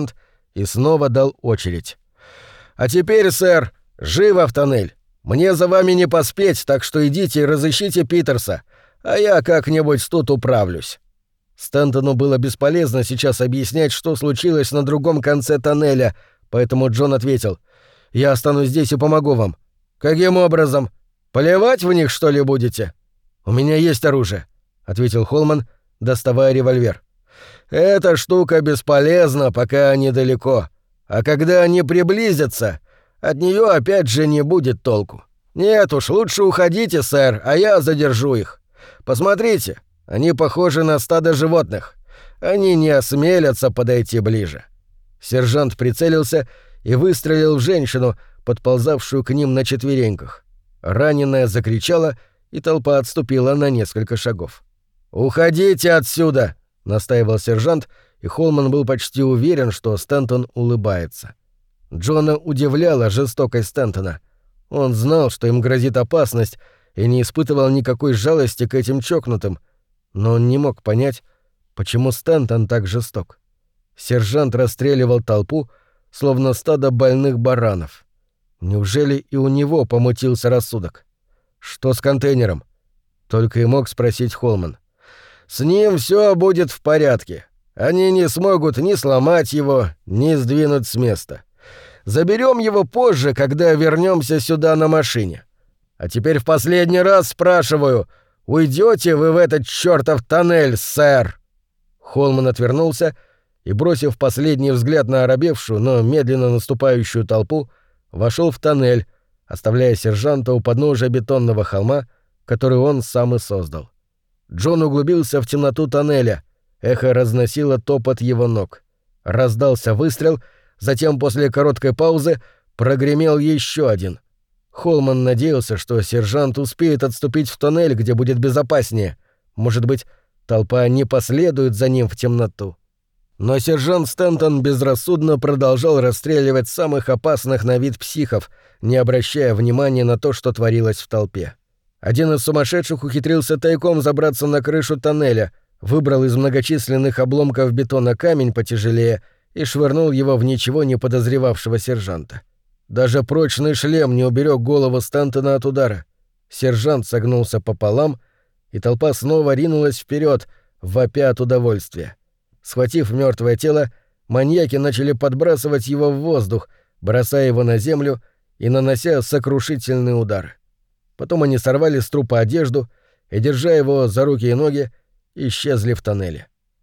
и снова дал очередь. «А теперь, сэр, живо в тоннель! Мне за вами не поспеть, так что идите и разыщите Питерса, а я как-нибудь тут управлюсь». Стэнтону было бесполезно сейчас объяснять, что случилось на другом конце тоннеля, поэтому Джон ответил: «Я останусь здесь и помогу вам». «Каким образом? Поливать в них, что ли, будете?» «У меня есть оружие», — ответил Холман, доставая револьвер. «Эта штука бесполезна, пока они далеко, а когда они приблизятся, от нее опять же не будет толку. Нет уж, лучше уходите, сэр, а я задержу их. Посмотрите, они похожи на стадо животных. Они не осмелятся подойти ближе». Сержант прицелился и выстрелил в женщину, подползавшую к ним на четвереньках. Раненая закричала, и толпа отступила на несколько шагов. «Уходите отсюда!» — настаивал сержант, и Холман был почти уверен, что Стэнтон улыбается. Джона удивляла жестокость Стэнтона. Он знал, что им грозит опасность, и не испытывал никакой жалости к этим чокнутым, но он не мог понять, почему Стэнтон так жесток. Сержант расстреливал толпу, словно стадо больных баранов. Неужели и у него помутился рассудок? «Что с контейнером?» — только и мог спросить Холман. «С ним все будет в порядке. Они не смогут ни сломать его, ни сдвинуть с места. Заберем его позже, когда вернемся сюда на машине. А теперь в последний раз спрашиваю, уйдете вы в этот чертов тоннель, сэр?» Холман отвернулся и, бросив последний взгляд на оробевшую, но медленно наступающую толпу, вошел в тоннель, оставляя сержанта у подножия бетонного холма, который он сам и создал. Джон углубился в темноту тоннеля, эхо разносило топот его ног. Раздался выстрел, затем после короткой паузы прогремел еще один. Холман надеялся, что сержант успеет отступить в тоннель, где будет безопаснее. Может быть, толпа не последует за ним в темноту. Но сержант Стэнтон безрассудно продолжал расстреливать самых опасных на вид психов, не обращая внимания на то, что творилось в толпе. Один из сумасшедших ухитрился тайком забраться на крышу тоннеля, выбрал из многочисленных обломков бетона камень потяжелее и швырнул его в ничего не подозревавшего сержанта. Даже прочный шлем не уберег голову Стэнтона от удара. Сержант согнулся пополам, и толпа снова ринулась вперед, вопя от удовольствия. Схватив мертвое тело, маньяки начали подбрасывать его в воздух, бросая его на землю и нанося сокрушительные удары. Потом они сорвали с трупа одежду и, держа его за руки и ноги, исчезли в тоннеле.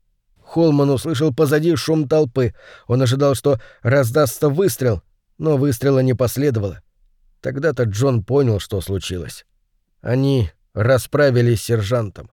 Холман услышал позади шум толпы. Он ожидал, что раздастся выстрел, но выстрела не последовало. Тогда-то Джон понял, что случилось. Они расправились с сержантом.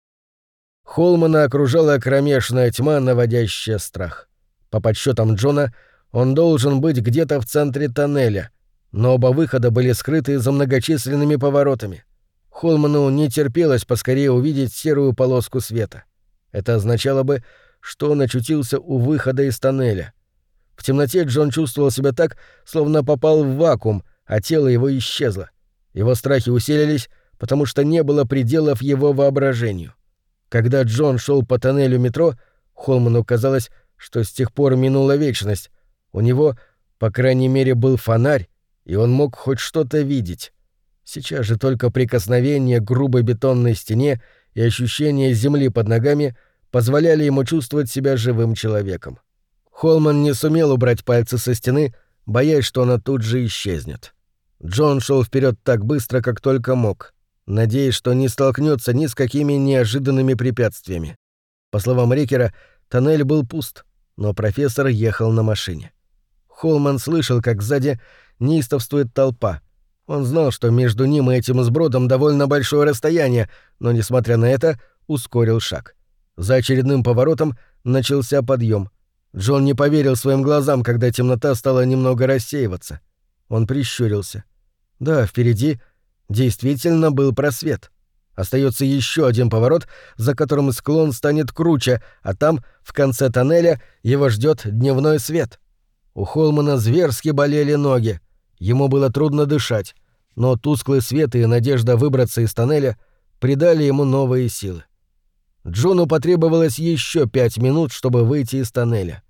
Холмана окружала кромешная тьма, наводящая страх. По подсчетам Джона, он должен быть где-то в центре тоннеля, но оба выхода были скрыты за многочисленными поворотами. Холману не терпелось поскорее увидеть серую полоску света. Это означало бы, что он очутился у выхода из тоннеля. В темноте Джон чувствовал себя так, словно попал в вакуум, а тело его исчезло. Его страхи усилились, потому что не было пределов его воображению. Когда Джон шел по тоннелю метро, Холману казалось, что с тех пор минула вечность. У него, по крайней мере, был фонарь, и он мог хоть что-то видеть. Сейчас же только прикосновение к грубой бетонной стене и ощущение земли под ногами позволяли ему чувствовать себя живым человеком. Холман не сумел убрать пальцы со стены, боясь, что она тут же исчезнет. Джон шел вперед так быстро, как только мог, надеясь, что не столкнется ни с какими неожиданными препятствиями. По словам Рикера, тоннель был пуст, но профессор ехал на машине. Холман слышал, как сзади неистовствует толпа. Он знал, что между ним и этим сбродом довольно большое расстояние, но, несмотря на это, ускорил шаг. За очередным поворотом начался подъем. Джон не поверил своим глазам, когда темнота стала немного рассеиваться. Он прищурился. Да, впереди действительно был просвет. Остается еще один поворот, за которым склон станет круче, а там, в конце тоннеля, его ждет дневной свет. У Холмана зверски болели ноги. Ему было трудно дышать, но тусклый свет и надежда выбраться из тоннеля придали ему новые силы. Джону потребовалось еще пять минут, чтобы выйти из тоннеля.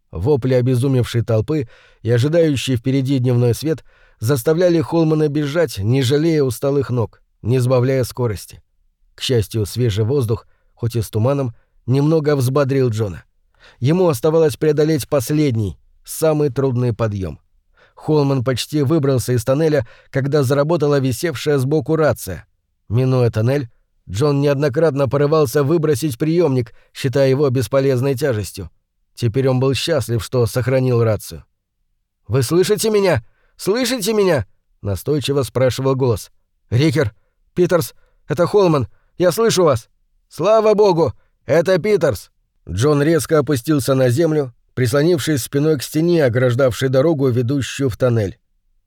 Вопли обезумевшей толпы и ожидающий впереди дневной свет заставляли Холмана бежать, не жалея усталых ног, не сбавляя скорости. К счастью, свежий воздух, хоть и с туманом, немного взбодрил Джона. Ему оставалось преодолеть последний, самый трудный подъем. Холман почти выбрался из тоннеля, когда заработала висевшая сбоку рация. Минуя тоннель, Джон неоднократно порывался выбросить приемник, считая его бесполезной тяжестью. Теперь он был счастлив, что сохранил рацию. «Вы слышите меня? Слышите меня?» — настойчиво спрашивал голос. «Рикер, Питерс, это Холман, я слышу вас!» «Слава богу, это Питерс!» Джон резко опустился на землю, прислонившись спиной к стене, ограждавшей дорогу, ведущую в тоннель.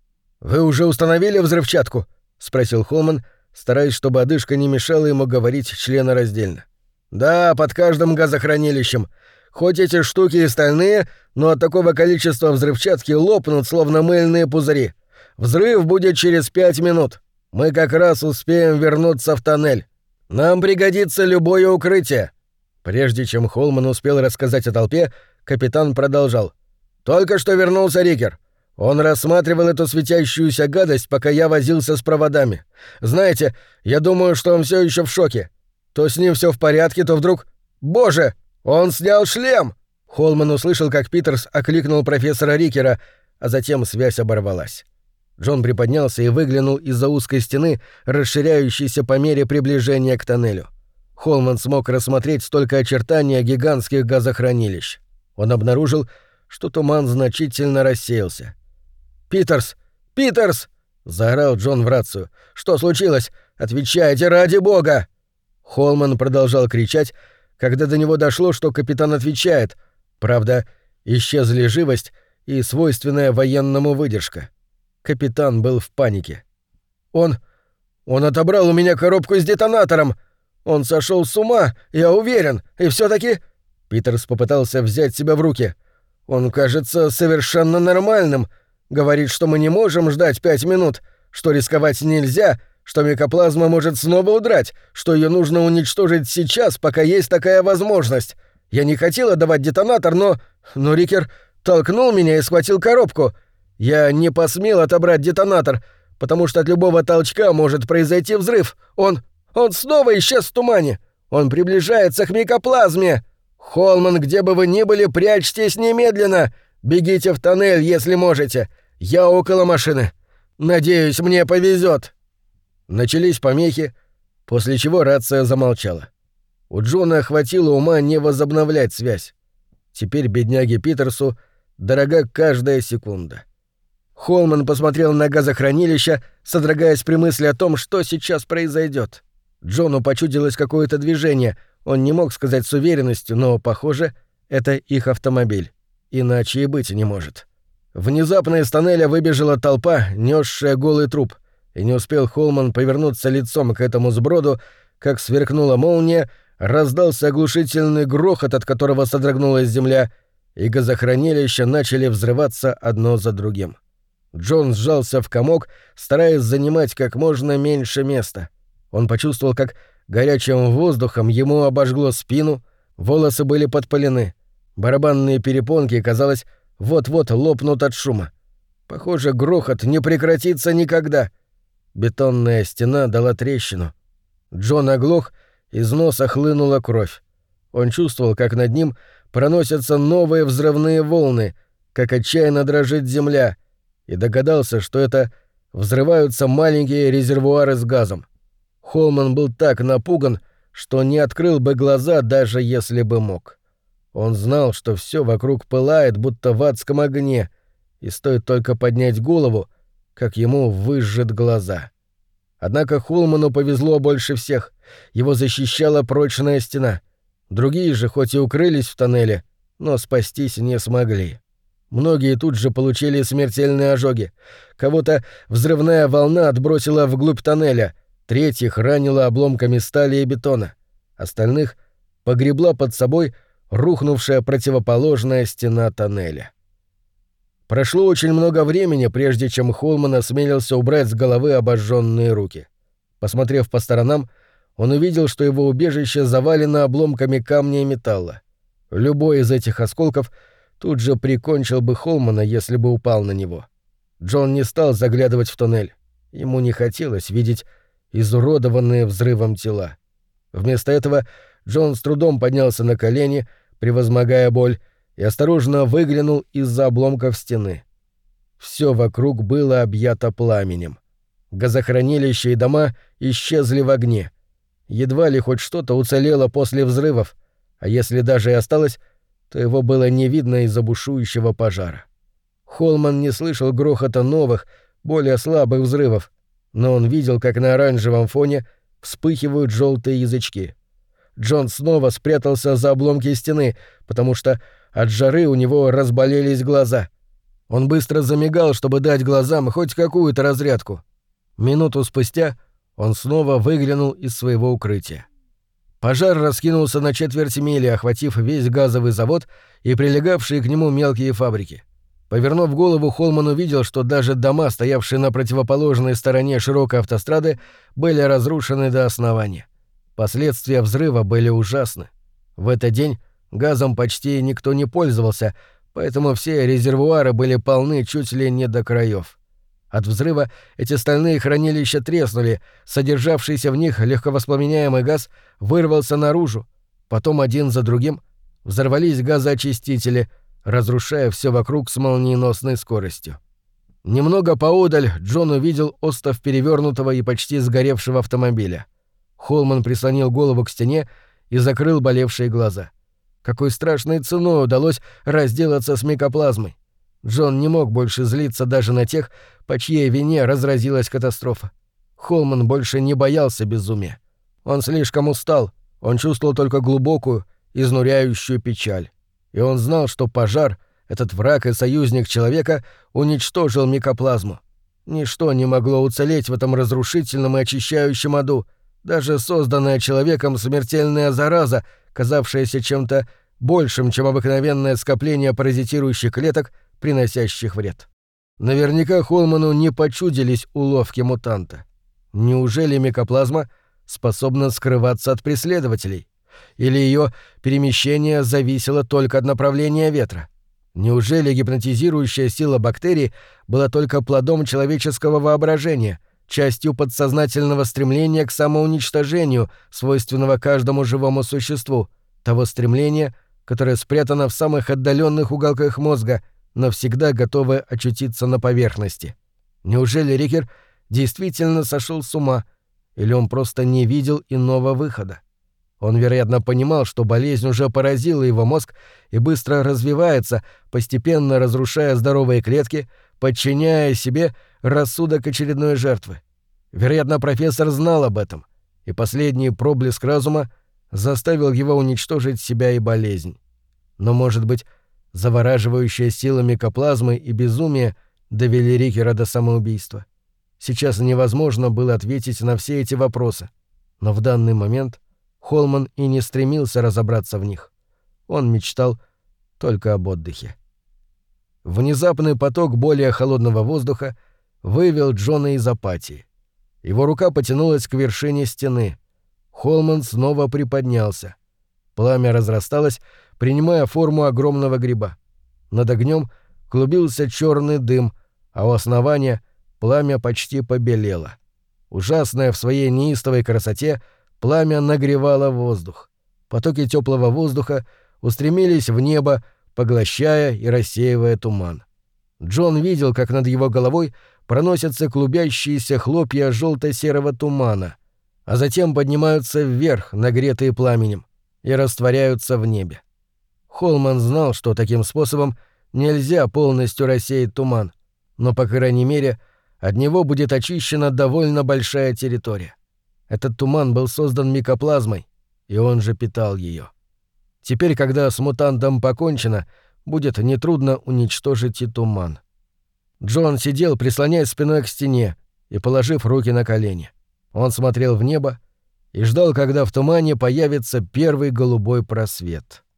«Вы уже установили взрывчатку?» — спросил Холман, стараясь, чтобы одышка не мешала ему говорить членораздельно. «Да, под каждым газохранилищем. Хоть эти штуки и стальные, но от такого количества взрывчатки лопнут, словно мыльные пузыри. Взрыв будет через пять минут. Мы как раз успеем вернуться в тоннель. Нам пригодится любое укрытие». Прежде чем Холман успел рассказать о толпе, капитан продолжал. «Только что вернулся Рикер. Он рассматривал эту светящуюся гадость, пока я возился с проводами. Знаете, я думаю, что он все еще в шоке. То с ним все в порядке, то вдруг... Боже! Он снял шлем!» Холман услышал, как Питерс окликнул профессора Рикера, а затем связь оборвалась. Джон приподнялся и выглянул из-за узкой стены, расширяющейся по мере приближения к тоннелю. Холман смог рассмотреть столько очертания гигантских газохранилищ. Он обнаружил, что туман значительно рассеялся. «Питерс! Питерс!» — заорал Джон в рацию. «Что случилось? Отвечайте, ради бога!» Холман продолжал кричать, когда до него дошло, что капитан отвечает. Правда, исчезли живость и свойственная военному выдержка. Капитан был в панике. «Он... он отобрал у меня коробку с детонатором! Он сошел с ума, я уверен, и все-таки...» Питерс попытался взять себя в руки. «Он кажется совершенно нормальным. Говорит, что мы не можем ждать пять минут, что рисковать нельзя, что микоплазма может снова удрать, что ее нужно уничтожить сейчас, пока есть такая возможность. Я не хотел отдавать детонатор, но... но Рикер толкнул меня и схватил коробку. Я не посмел отобрать детонатор, потому что от любого толчка может произойти взрыв. Он... он снова исчез в тумане. Он приближается к микоплазме. Холман, где бы вы ни были, прячьтесь немедленно. Бегите в тоннель, если можете. Я около машины. Надеюсь, мне повезет». Начались помехи, после чего рация замолчала. У Джона хватило ума не возобновлять связь. Теперь бедняге Питерсу дорога каждая секунда. Холман посмотрел на газохранилище, содрогаясь при мысли о том, что сейчас произойдет. Джону почудилось какое-то движение, он не мог сказать с уверенностью, но, похоже, это их автомобиль. Иначе и быть не может. Внезапно из тоннеля выбежала толпа, нёсшая голый труп, и не успел Холман повернуться лицом к этому сброду, как сверкнула молния, раздался оглушительный грохот, от которого содрогнулась земля, и газохранилища начали взрываться одно за другим. Джон сжался в комок, стараясь занимать как можно меньше места. Он почувствовал, как горячим воздухом ему обожгло спину, волосы были подпалены, барабанные перепонки, казалось, вот-вот лопнут от шума. Похоже, грохот не прекратится никогда. Бетонная стена дала трещину. Джон оглох, из носа хлынула кровь. Он чувствовал, как над ним проносятся новые взрывные волны, как отчаянно дрожит земля, и догадался, что это взрываются маленькие резервуары с газом. Холман был так напуган, что не открыл бы глаза, даже если бы мог. Он знал, что все вокруг пылает, будто в адском огне, и стоит только поднять голову, как ему выжжет глаза. Однако Холману повезло больше всех. Его защищала прочная стена. Другие же хоть и укрылись в тоннеле, но спастись не смогли. Многие тут же получили смертельные ожоги. Кого-то взрывная волна отбросила вглубь тоннеля, третьих ранила обломками стали и бетона. Остальных погребла под собой рухнувшая противоположная стена тоннеля. Прошло очень много времени, прежде чем Холман осмелился убрать с головы обожженные руки. Посмотрев по сторонам, он увидел, что его убежище завалено обломками камня и металла. Любой из этих осколков тут же прикончил бы Холмана, если бы упал на него. Джон не стал заглядывать в туннель. Ему не хотелось видеть изуродованные взрывом тела. Вместо этого Джон с трудом поднялся на колени, превозмогая боль, и осторожно выглянул из-за обломков стены. Все вокруг было объято пламенем. Газохранилища и дома исчезли в огне. Едва ли хоть что-то уцелело после взрывов, а если даже и осталось, то его было не видно из-за бушующего пожара. Холман не слышал грохота новых, более слабых взрывов, но он видел, как на оранжевом фоне вспыхивают желтые язычки. Джон снова спрятался за обломки стены, потому что от жары у него разболелись глаза. Он быстро замигал, чтобы дать глазам хоть какую-то разрядку. Минуту спустя он снова выглянул из своего укрытия. Пожар раскинулся на четверть мили, охватив весь газовый завод и прилегавшие к нему мелкие фабрики. Повернув голову, Холман увидел, что даже дома, стоявшие на противоположной стороне широкой автострады, были разрушены до основания. Последствия взрыва были ужасны. В этот день газом почти никто не пользовался, поэтому все резервуары были полны чуть ли не до краев. От взрыва эти стальные хранилища треснули, содержавшийся в них легковоспламеняемый газ вырвался наружу. Потом один за другим взорвались газоочистители, разрушая все вокруг с молниеносной скоростью. Немного поодаль Джон увидел остов перевернутого и почти сгоревшего автомобиля. Холман прислонил голову к стене и закрыл болевшие глаза. Какой страшной ценой удалось разделаться с микоплазмой. Джон не мог больше злиться даже на тех, по чьей вине разразилась катастрофа. Холман больше не боялся безумия. Он слишком устал, он чувствовал только глубокую, изнуряющую печаль. И он знал, что пожар, этот враг и союзник человека, уничтожил микоплазму. Ничто не могло уцелеть в этом разрушительном и очищающем аду, даже созданная человеком смертельная зараза, казавшаяся чем-то большим, чем обыкновенное скопление паразитирующих клеток, приносящих вред. Наверняка Холману не почудились уловки мутанта. Неужели микоплазма способна скрываться от преследователей? Или ее перемещение зависело только от направления ветра? Неужели гипнотизирующая сила бактерий была только плодом человеческого воображения, частью подсознательного стремления к самоуничтожению, свойственного каждому живому существу, того стремления, которое спрятано в самых отдаленных уголках мозга, навсегда готовое очутиться на поверхности? Неужели Рикер действительно сошел с ума, или он просто не видел иного выхода? Он, вероятно, понимал, что болезнь уже поразила его мозг и быстро развивается, постепенно разрушая здоровые клетки, подчиняя себе рассудок очередной жертвы. Вероятно, профессор знал об этом, и последний проблеск разума заставил его уничтожить себя и болезнь. Но, может быть, завораживающая сила микоплазмы и безумие довели Рикера до самоубийства. Сейчас невозможно было ответить на все эти вопросы, но в данный момент Холман и не стремился разобраться в них. Он мечтал только об отдыхе. Внезапный поток более холодного воздуха вывел Джона из апатии. Его рука потянулась к вершине стены. Холман снова приподнялся. Пламя разрасталось, принимая форму огромного гриба. Над огнем клубился черный дым, а у основания пламя почти побелело. Ужасное в своей неистовой красоте, пламя нагревало воздух. Потоки теплого воздуха устремились в небо, поглощая и рассеивая туман. Джон видел, как над его головой проносятся клубящиеся хлопья желто-серого тумана, а затем поднимаются вверх, нагретые пламенем, и растворяются в небе. Холман знал, что таким способом нельзя полностью рассеять туман, но, по крайней мере, от него будет очищена довольно большая территория. Этот туман был создан микоплазмой, и он же питал ее. Теперь, когда с мутантом покончено, будет нетрудно уничтожить и туман. Джон сидел, прислоняясь спиной к стене и положив руки на колени. Он смотрел в небо и ждал, когда в тумане появится первый голубой просвет.